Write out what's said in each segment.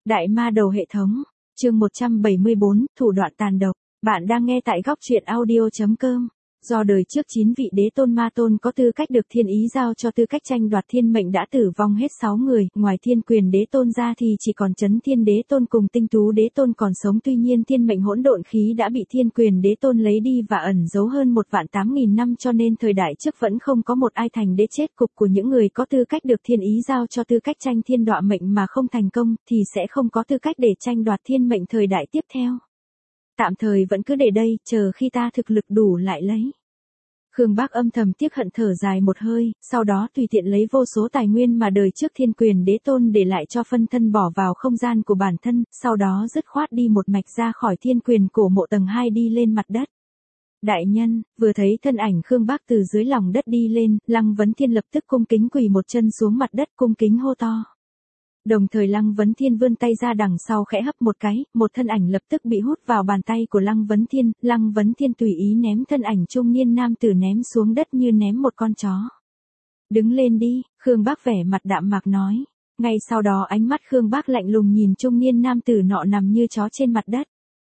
Đại ma đầu hệ thống, chương 174, thủ đoạn tàn độc. Bạn đang nghe tại góc truyện audio.com. Do đời trước 9 vị đế tôn ma tôn có tư cách được thiên ý giao cho tư cách tranh đoạt thiên mệnh đã tử vong hết 6 người, ngoài thiên quyền đế tôn ra thì chỉ còn chấn thiên đế tôn cùng tinh tú đế tôn còn sống. Tuy nhiên thiên mệnh hỗn độn khí đã bị thiên quyền đế tôn lấy đi và ẩn giấu hơn 1.800.000 năm, cho nên thời đại trước vẫn không có một ai thành đế. Chết cục của những người có tư cách được thiên ý giao cho tư cách tranh thiên đoạ mệnh mà không thành công thì sẽ không có tư cách để tranh đoạt thiên mệnh thời đại tiếp theo. Tạm thời vẫn cứ để đây, chờ khi ta thực lực đủ lại lấy. Khương Bác âm thầm tiếc hận thở dài một hơi, sau đó tùy tiện lấy vô số tài nguyên mà đời trước thiên quyền đế tôn để lại cho phân thân bỏ vào không gian của bản thân, sau đó dứt khoát đi một mạch ra khỏi thiên quyền cổ mộ tầng 2 đi lên mặt đất. Đại nhân, vừa thấy thân ảnh Khương Bác từ dưới lòng đất đi lên, Lăng Vấn Thiên lập tức cung kính quỳ một chân xuống mặt đất cung kính hô to. Đồng thời Lăng Vấn Thiên vươn tay ra đằng sau khẽ hấp một cái, một thân ảnh lập tức bị hút vào bàn tay của Lăng Vấn Thiên tùy ý ném thân ảnh trung niên nam tử ném xuống đất như ném một con chó. Đứng lên đi, Khương Bác vẻ mặt đạm mạc nói. Ngay sau đó ánh mắt Khương Bác lạnh lùng nhìn trung niên nam tử nọ nằm như chó trên mặt đất.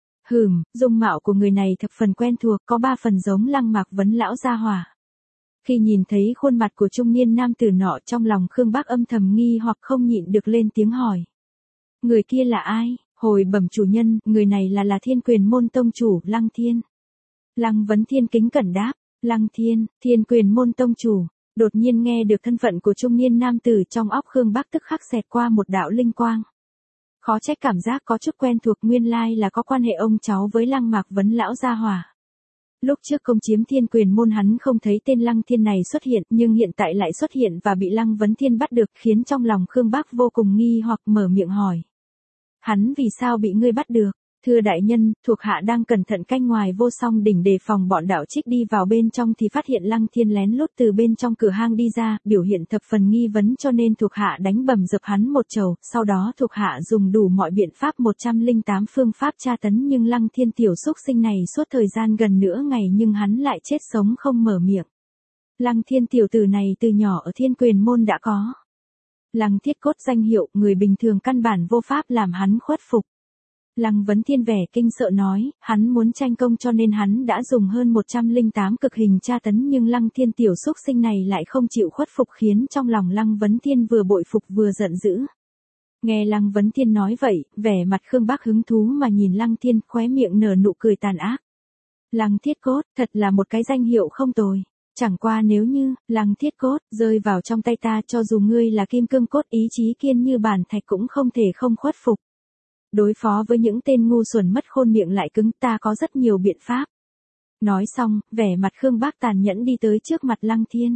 Dung mạo của người này thập phần quen thuộc, có 3 phần giống Lăng Mạc Vấn lão gia hỏa. Khi nhìn thấy khuôn mặt của trung niên nam tử nọ, trong lòng Khương Bác âm thầm nghi hoặc không nhịn được lên tiếng hỏi. Người kia là ai? Hồi bẩm chủ nhân, người này là thiên quyền môn tông chủ, Lăng Thiên. Lăng Vấn Thiên kính cẩn đáp. Lăng Thiên, thiên quyền môn tông chủ. Đột nhiên nghe được thân phận của trung niên nam tử, trong óc Khương Bác tức khắc xẹt qua một đạo linh quang. Khó trách cảm giác có chút quen thuộc, nguyên lai là có quan hệ ông cháu với Lăng Mạc Vấn lão gia hỏa. Lúc trước công chiếm thiên quyền môn hắn không thấy tên Lăng Thiên này xuất hiện, nhưng hiện tại lại xuất hiện và bị Lăng Vấn Thiên bắt được, khiến trong lòng Khương Bác vô cùng nghi hoặc mở miệng hỏi. Hắn vì sao bị ngươi bắt được? Thưa đại nhân, thuộc hạ đang cẩn thận canh ngoài Vô Song đỉnh đề phòng bọn đạo trích đi vào bên trong thì phát hiện Lăng Thiên lén lút từ bên trong cửa hang đi ra, biểu hiện thập phần nghi vấn, cho nên thuộc hạ đánh bầm dập hắn một chầu, sau đó thuộc hạ dùng đủ mọi biện pháp 108 phương pháp tra tấn, nhưng Lăng Thiên tiểu xúc sinh này suốt thời gian gần nửa ngày nhưng hắn lại chết sống không mở miệng. Lăng Thiên tiểu tử này từ nhỏ ở thiên quyền môn đã có Lăng Thiết Cốt danh hiệu, người bình thường căn bản vô pháp làm hắn khuất phục. Lăng Vấn Thiên vẻ kinh sợ nói, hắn muốn tranh công cho nên hắn đã dùng hơn 108 cực hình tra tấn, nhưng Lăng Thiên tiểu xúc sinh này lại không chịu khuất phục, khiến trong lòng Lăng Vấn Thiên vừa bội phục vừa giận dữ. Nghe Lăng Vấn Thiên nói vậy, vẻ mặt Khương Bác hứng thú mà nhìn Lăng Thiên, khóe miệng nở nụ cười tàn ác. Lăng Thiết Cốt, thật là một cái danh hiệu không tồi. Chẳng qua nếu như, Lăng Thiết Cốt, rơi vào trong tay ta, cho dù ngươi là kim cương cốt, ý chí kiên như bản thạch cũng không thể không khuất phục. Đối phó với những tên ngu xuẩn mất khôn miệng lại cứng, ta có rất nhiều biện pháp. Nói xong, vẻ mặt Khương Bác tàn nhẫn đi tới trước mặt Lăng Thiên.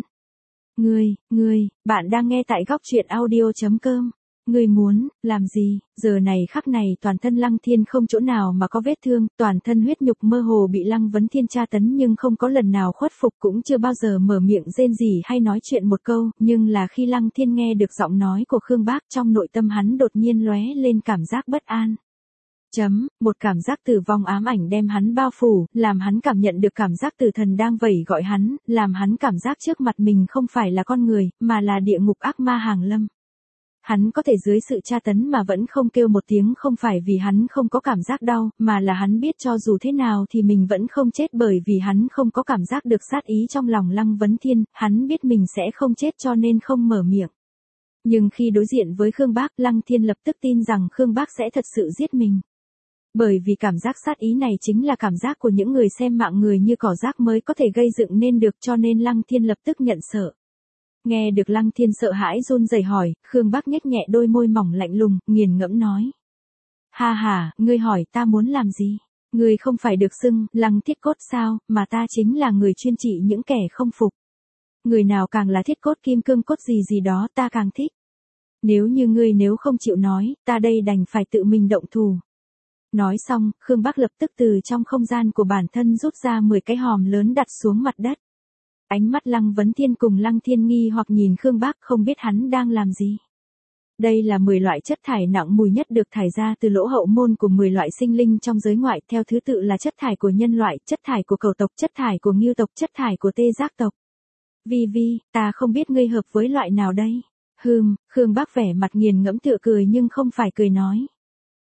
Bạn đang nghe tại góc truyện audio.com. Ngươi muốn làm gì? Giờ này khắc này toàn thân Lăng Thiên không chỗ nào mà có vết thương, toàn thân huyết nhục mơ hồ bị Lăng Vấn Thiên tra tấn nhưng không có lần nào khuất phục, cũng chưa bao giờ mở miệng rên rỉ hay nói chuyện một câu, nhưng là khi Lăng Thiên nghe được giọng nói của Khương Bác, trong nội tâm hắn đột nhiên lóe lên cảm giác bất an. Một cảm giác tử vong ám ảnh đem hắn bao phủ, làm hắn cảm nhận được cảm giác tử thần đang vẩy gọi hắn, làm hắn cảm giác trước mặt mình không phải là con người, mà là địa ngục ác ma hàng lâm. Hắn có thể dưới sự tra tấn mà vẫn không kêu một tiếng, không phải vì hắn không có cảm giác đau, mà là hắn biết cho dù thế nào thì mình vẫn không chết, bởi vì hắn không có cảm giác được sát ý trong lòng Lăng Vấn Thiên, hắn biết mình sẽ không chết cho nên không mở miệng. Nhưng khi đối diện với Khương Bác, Lăng Thiên lập tức tin rằng Khương Bác sẽ thật sự giết mình. Bởi vì cảm giác sát ý này chính là cảm giác của những người xem mạng người như cỏ rác mới có thể gây dựng nên được, cho nên Lăng Thiên lập tức nhận sợ. Nghe được Lăng Thiên sợ hãi run rẩy hỏi, Khương Bác nhếch nhẹ đôi môi mỏng lạnh lùng, nghiền ngẫm nói. Ngươi hỏi ta muốn làm gì? Ngươi không phải được xưng Lăng Thiết Cốt sao, mà ta chính là người chuyên trị những kẻ không phục. Người nào càng là thiết cốt kim cương cốt gì đó ta càng thích. Nếu như ngươi không chịu nói, ta đây đành phải tự mình động thủ. Nói xong, Khương Bác lập tức từ trong không gian của bản thân rút ra 10 cái hòm lớn đặt xuống mặt đất. Ánh mắt Lăng Vấn Thiên cùng Lăng Thiên nghi hoặc nhìn Khương Bác, không biết hắn đang làm gì. Đây là 10 loại chất thải nặng mùi nhất được thải ra từ lỗ hậu môn của 10 loại sinh linh trong giới ngoại, theo thứ tự là chất thải của nhân loại, chất thải của cẩu tộc, chất thải của ngưu tộc, chất thải của tê giác tộc. Ta không biết ngươi hợp với loại nào đây? Khương Bác vẻ mặt nghiền ngẫm tựa cười nhưng không phải cười nói.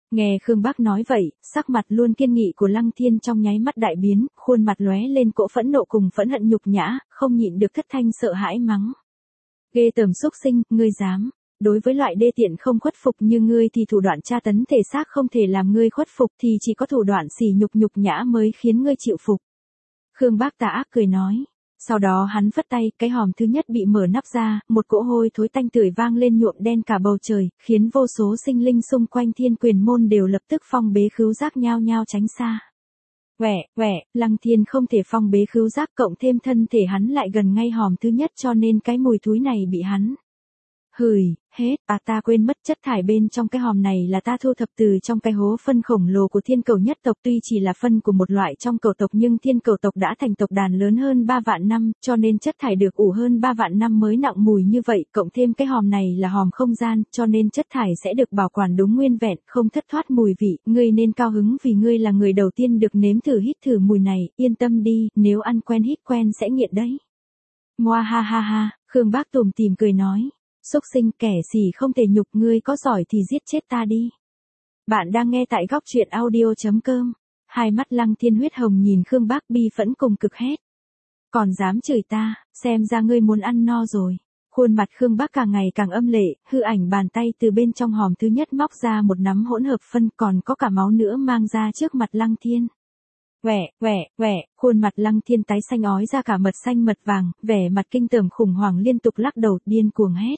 Nghe Khương Bác nói vậy, sắc mặt luôn kiên nghị của Lăng Thiên trong nháy mắt đại biến, khuôn mặt lóe lên cỗ phẫn nộ cùng phẫn hận nhục nhã, không nhịn được thất thanh sợ hãi mắng. Ghê tởm xúc sinh, ngươi dám. Đối với loại đê tiện không khuất phục như ngươi thì thủ đoạn tra tấn thể xác không thể làm ngươi khuất phục, thì chỉ có thủ đoạn sỉ nhục nhã mới khiến ngươi chịu phục. Khương Bác tà ác cười nói. Sau đó hắn phất tay, cái hòm thứ nhất bị mở nắp ra, một cỗ hôi thối tanh tưởi vang lên nhuộm đen cả bầu trời, khiến vô số sinh linh xung quanh Thiên Quyền môn đều lập tức phong bế khứu giác nhao nhao tránh xa. Lăng Thiên không thể phong bế khứu giác, cộng thêm thân thể hắn lại gần ngay hòm thứ nhất, cho nên cái mùi thúi này bị hắn. Hửi, hết, ta quên mất, chất thải bên trong cái hòm này là ta thu thập từ trong cái hố phân khổng lồ của Thiên Cẩu nhất tộc, tuy chỉ là phân của một loại trong cẩu tộc nhưng Thiên Cẩu tộc đã thành tộc đàn lớn hơn 3 vạn năm, cho nên chất thải được ủ hơn 3 vạn năm mới nặng mùi như vậy, cộng thêm cái hòm này là hòm không gian, cho nên chất thải sẽ được bảo quản đúng nguyên vẹn, không thất thoát mùi vị, ngươi nên cao hứng vì ngươi là người đầu tiên được nếm thử hít thử mùi này, yên tâm đi, nếu ăn quen hít quen sẽ nghiện đấy. Ngoa ha ha ha, Khương Bác tủm tỉm cười nói. Xúc sinh, kẻ xỉ không thể nhục, ngươi có giỏi thì giết chết ta đi. Bạn đang nghe tại góc truyện audio.com. Hai mắt Lăng Thiên huyết hồng nhìn Khương Bác bi phẫn cùng cực hét. Còn dám chửi ta, xem ra ngươi muốn ăn no rồi. Khuôn mặt Khương Bác càng ngày càng âm lệ, hư ảnh bàn tay từ bên trong hòm thứ nhất móc ra một nắm hỗn hợp phân, còn có cả máu nữa mang ra trước mặt Lăng Thiên. Khuôn mặt Lăng Thiên tái xanh ói ra cả mật xanh mật vàng, vẻ mặt kinh tởm khủng hoảng liên tục lắc đầu điên cuồng hét.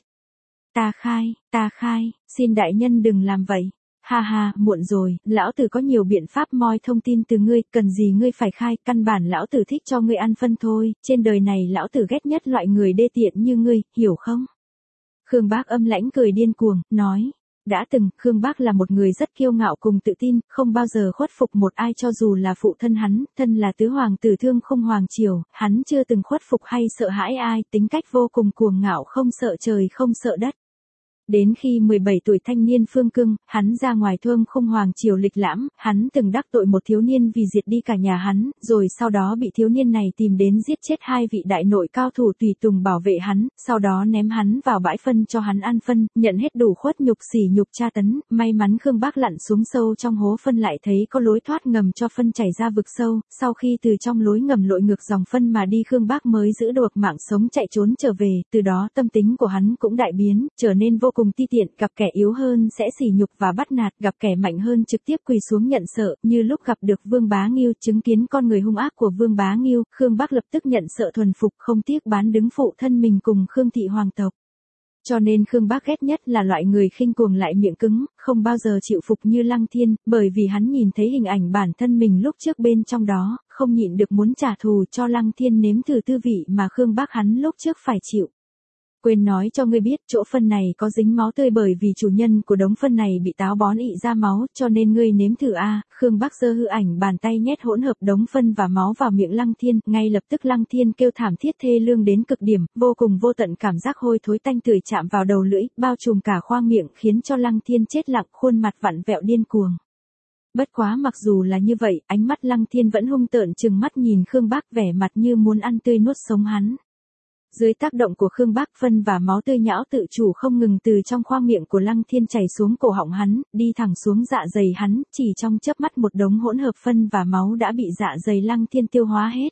Ta khai, xin đại nhân đừng làm vậy. Ha ha, muộn rồi, lão tử có nhiều biện pháp moi thông tin từ ngươi, cần gì ngươi phải khai, căn bản lão tử thích cho ngươi ăn phân thôi, trên đời này lão tử ghét nhất loại người đê tiện như ngươi, hiểu không? Khương Bác âm lãnh cười điên cuồng, nói. Đã từng, Khương Bác là một người rất kiêu ngạo cùng tự tin, không bao giờ khuất phục một ai cho dù là phụ thân hắn, thân là tứ hoàng tử Thương Khung hoàng triều, hắn chưa từng khuất phục hay sợ hãi ai, tính cách vô cùng cuồng ngạo không sợ trời không sợ đất. Đến khi 17 tuổi thanh niên Phương Cưng, hắn ra ngoài Thương Khung hoàng triều lịch lãm, hắn từng đắc tội một thiếu niên vì diệt đi cả nhà hắn, rồi sau đó bị thiếu niên này tìm đến giết chết hai vị đại nội cao thủ tùy tùng bảo vệ hắn, sau đó ném hắn vào bãi phân cho hắn ăn phân, nhận hết đủ khuất nhục sỉ nhục tra tấn, may mắn Khương Bác lặn xuống sâu trong hố phân lại thấy có lối thoát ngầm cho phân chảy ra vực sâu, sau khi từ trong lối ngầm lội ngược dòng phân mà đi Khương Bác mới giữ được mạng sống chạy trốn trở về, từ đó tâm tính của hắn cũng đại biến, trở nên vô cùng ti tiện, gặp kẻ yếu hơn sẽ sỉ nhục và bắt nạt, gặp kẻ mạnh hơn trực tiếp quỳ xuống nhận sợ, như lúc gặp được Vương Bá Nghiêu, chứng kiến con người hung ác của Vương Bá Nghiêu, Khương Bác lập tức nhận sợ thuần phục, không tiếc bán đứng phụ thân mình cùng Khương thị hoàng tộc. Cho nên Khương Bác ghét nhất là loại người khinh cuồng lại miệng cứng, không bao giờ chịu phục như Lăng Thiên, bởi vì hắn nhìn thấy hình ảnh bản thân mình lúc trước bên trong đó, không nhịn được muốn trả thù cho Lăng Thiên nếm thử tư vị mà Khương Bác hắn lúc trước phải chịu. Quên nói cho ngươi biết, chỗ phân này có dính máu tươi bởi vì chủ nhân của đống phân này bị táo bón ị ra máu, cho nên ngươi nếm thử a. Khương Bác giơ hư ảnh bàn tay nhét hỗn hợp đống phân và máu vào miệng Lăng Thiên, ngay lập tức Lăng Thiên kêu thảm thiết thê lương đến cực điểm, vô cùng vô tận cảm giác hôi thối tanh tưởi chạm vào đầu lưỡi, bao trùm cả khoang miệng khiến cho Lăng Thiên chết lặng, khuôn mặt vặn vẹo điên cuồng. Bất quá mặc dù là như vậy, ánh mắt Lăng Thiên vẫn hung tợn trừng mắt nhìn Khương Bác, vẻ mặt như muốn ăn tươi nuốt sống hắn. Dưới tác động của Khương Bác, phân và máu tươi nhão tự chủ không ngừng từ trong khoang miệng của Lăng Thiên chảy xuống cổ họng hắn, đi thẳng xuống dạ dày hắn, chỉ trong chớp mắt một đống hỗn hợp phân và máu đã bị dạ dày Lăng Thiên tiêu hóa hết.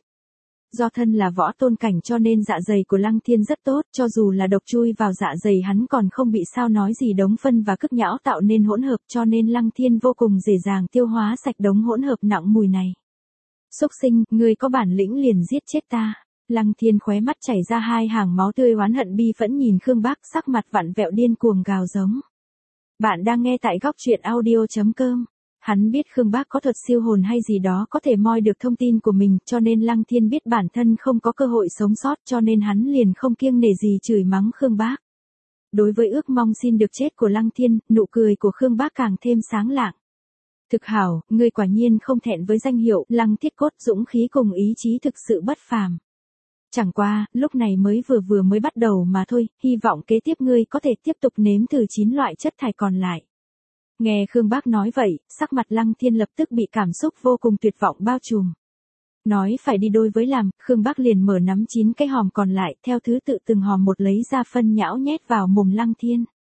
Do thân là võ tôn cảnh cho nên dạ dày của Lăng Thiên rất tốt, cho dù là độc chui vào dạ dày hắn còn không bị sao nói gì, đống phân và cức nhão tạo nên hỗn hợp, cho nên Lăng Thiên vô cùng dễ dàng tiêu hóa sạch đống hỗn hợp nặng mùi này. Xúc sinh, ngươi có bản lĩnh liền giết chết ta. Lăng Thiên khóe mắt chảy ra hai hàng máu tươi oán hận bi phẫn nhìn Khương Bác, sắc mặt vặn vẹo điên cuồng gào giống. Bạn đang nghe tại góc truyện audio.com. Hắn biết Khương Bác có thuật siêu hồn hay gì đó có thể moi được thông tin của mình, cho nên Lăng Thiên biết bản thân không có cơ hội sống sót, cho nên hắn liền không kiêng nể gì chửi mắng Khương Bác. Đối với ước mong xin được chết của Lăng Thiên, nụ cười của Khương Bác càng thêm sáng lạng. Thực hảo, ngươi quả nhiên không thẹn với danh hiệu Lăng Thiết Cốt, dũng khí cùng ý chí thực sự bất phàm. Chẳng qua, lúc này mới bắt đầu mà thôi, hy vọng kế tiếp ngươi có thể tiếp tục nếm thử 9 loại chất thải còn lại. Nghe Khương Bác nói vậy, sắc mặt Lăng Thiên lập tức bị cảm xúc vô cùng tuyệt vọng bao trùm. Nói phải đi đôi với làm, Khương Bác liền mở nắm 9 cái hòm còn lại, theo thứ tự từng hòm một lấy ra phân nhão nhét vào mồm Lăng Thiên.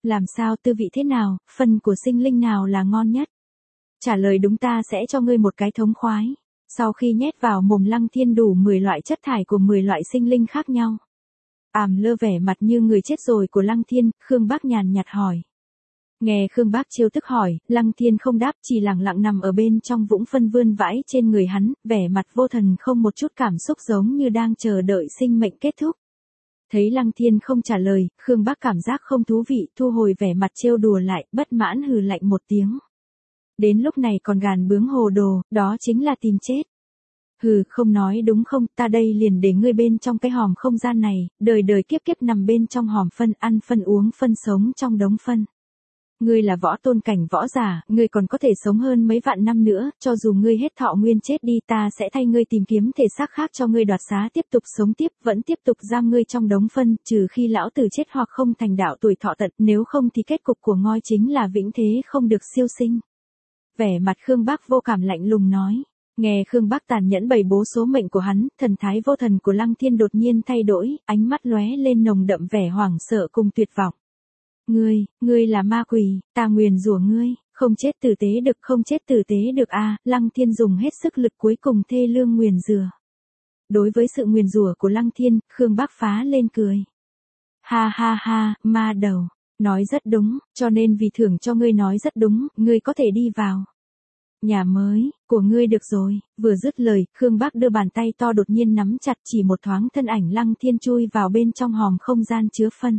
Làm sao, tư vị thế nào, phần của sinh linh nào là ngon nhất? Trả lời đúng, ta sẽ cho ngươi một cái thống khoái. Sau khi nhét vào mồm Lăng Thiên đủ 10 loại chất thải của 10 loại sinh linh khác nhau. Lơ vẻ mặt như người chết rồi của Lăng Thiên, Khương Bác nhàn nhạt hỏi. Nghe Khương Bác trêu tức hỏi, Lăng Thiên không đáp, chỉ lặng lặng nằm ở bên trong vũng phân vươn vãi trên người hắn, vẻ mặt vô thần không một chút cảm xúc, giống như đang chờ đợi sinh mệnh kết thúc. Thấy Lăng Thiên không trả lời, Khương Bác cảm giác không thú vị, thu hồi vẻ mặt trêu đùa lại, bất mãn hừ lạnh một tiếng. Đến lúc này còn gàn bướng hồ đồ, đó chính là tìm chết. Hừ, không nói đúng không, ta đây liền để ngươi bên trong cái hòm không gian này, đời đời kiếp kiếp nằm bên trong hòm phân, ăn phân uống phân, sống trong đống phân. Ngươi là võ tôn cảnh võ giả, ngươi còn có thể sống hơn mấy vạn năm nữa, cho dù ngươi hết thọ nguyên chết đi, ta sẽ thay ngươi tìm kiếm thể xác khác cho ngươi đoạt xá, tiếp tục sống tiếp, vẫn tiếp tục giam ngươi trong đống phân, trừ khi lão tử chết hoặc không thành đạo tuổi thọ tận, nếu không thì kết cục của ngôi chính là vĩnh thế không được siêu sinh. Vẻ mặt Khương Bác vô cảm lạnh lùng nói. Nghe Khương Bác tàn nhẫn bày bố số mệnh của hắn, thần thái vô thần của Lăng Thiên đột nhiên thay đổi, ánh mắt lóe lên nồng đậm vẻ hoảng sợ cùng tuyệt vọng. Ngươi là ma quỷ, ta nguyền rủa ngươi, không chết tử tế được, không chết tử tế được a. Lăng Thiên dùng hết sức lực cuối cùng thê lương nguyền rủa. Đối với sự nguyền rủa của Lăng Thiên, Khương Bác phá lên cười. Ha ha ha, ma đầu, nói rất đúng, cho nên vì thưởng cho ngươi nói rất đúng, ngươi có thể đi vào nhà mới của ngươi được rồi. Vừa dứt lời, Khương Bác đưa bàn tay to đột nhiên nắm chặt, chỉ một thoáng thân ảnh Lăng Thiên chui vào bên trong hòm không gian chứa phân.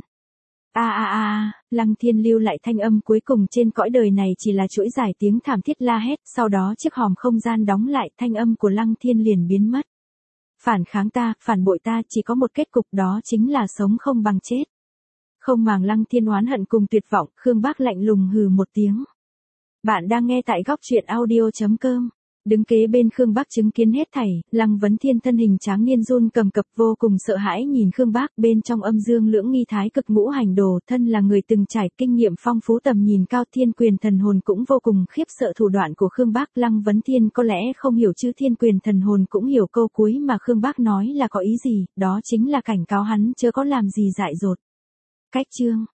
Lăng Thiên lưu lại thanh âm cuối cùng trên cõi đời này chỉ là chuỗi dài tiếng thảm thiết la hét, sau đó chiếc hòm không gian đóng lại, thanh âm của Lăng Thiên liền biến mất. Phản kháng ta, phản bội ta, chỉ có một kết cục, đó chính là sống không bằng chết. Không màng Lăng Thiên oán hận cùng tuyệt vọng, Khương Bác lạnh lùng hừ một tiếng. Bạn đang nghe tại góc truyện audio.com. Đứng kế bên Khương Bác chứng kiến hết thảy, Lăng Vấn Thiên thân hình tráng niên run cầm cập vô cùng sợ hãi nhìn Khương Bác, bên trong âm dương lưỡng nghi thái cực ngũ hành đồ, thân là người từng trải kinh nghiệm phong phú tầm nhìn cao, thiên quyền thần hồn cũng vô cùng khiếp sợ thủ đoạn của Khương Bác. Lăng Vấn Thiên có lẽ không hiểu chứ thiên quyền thần hồn cũng hiểu câu cuối mà Khương Bác nói là có ý gì, đó chính là cảnh cáo hắn chớ có làm gì dại dột. Cách chương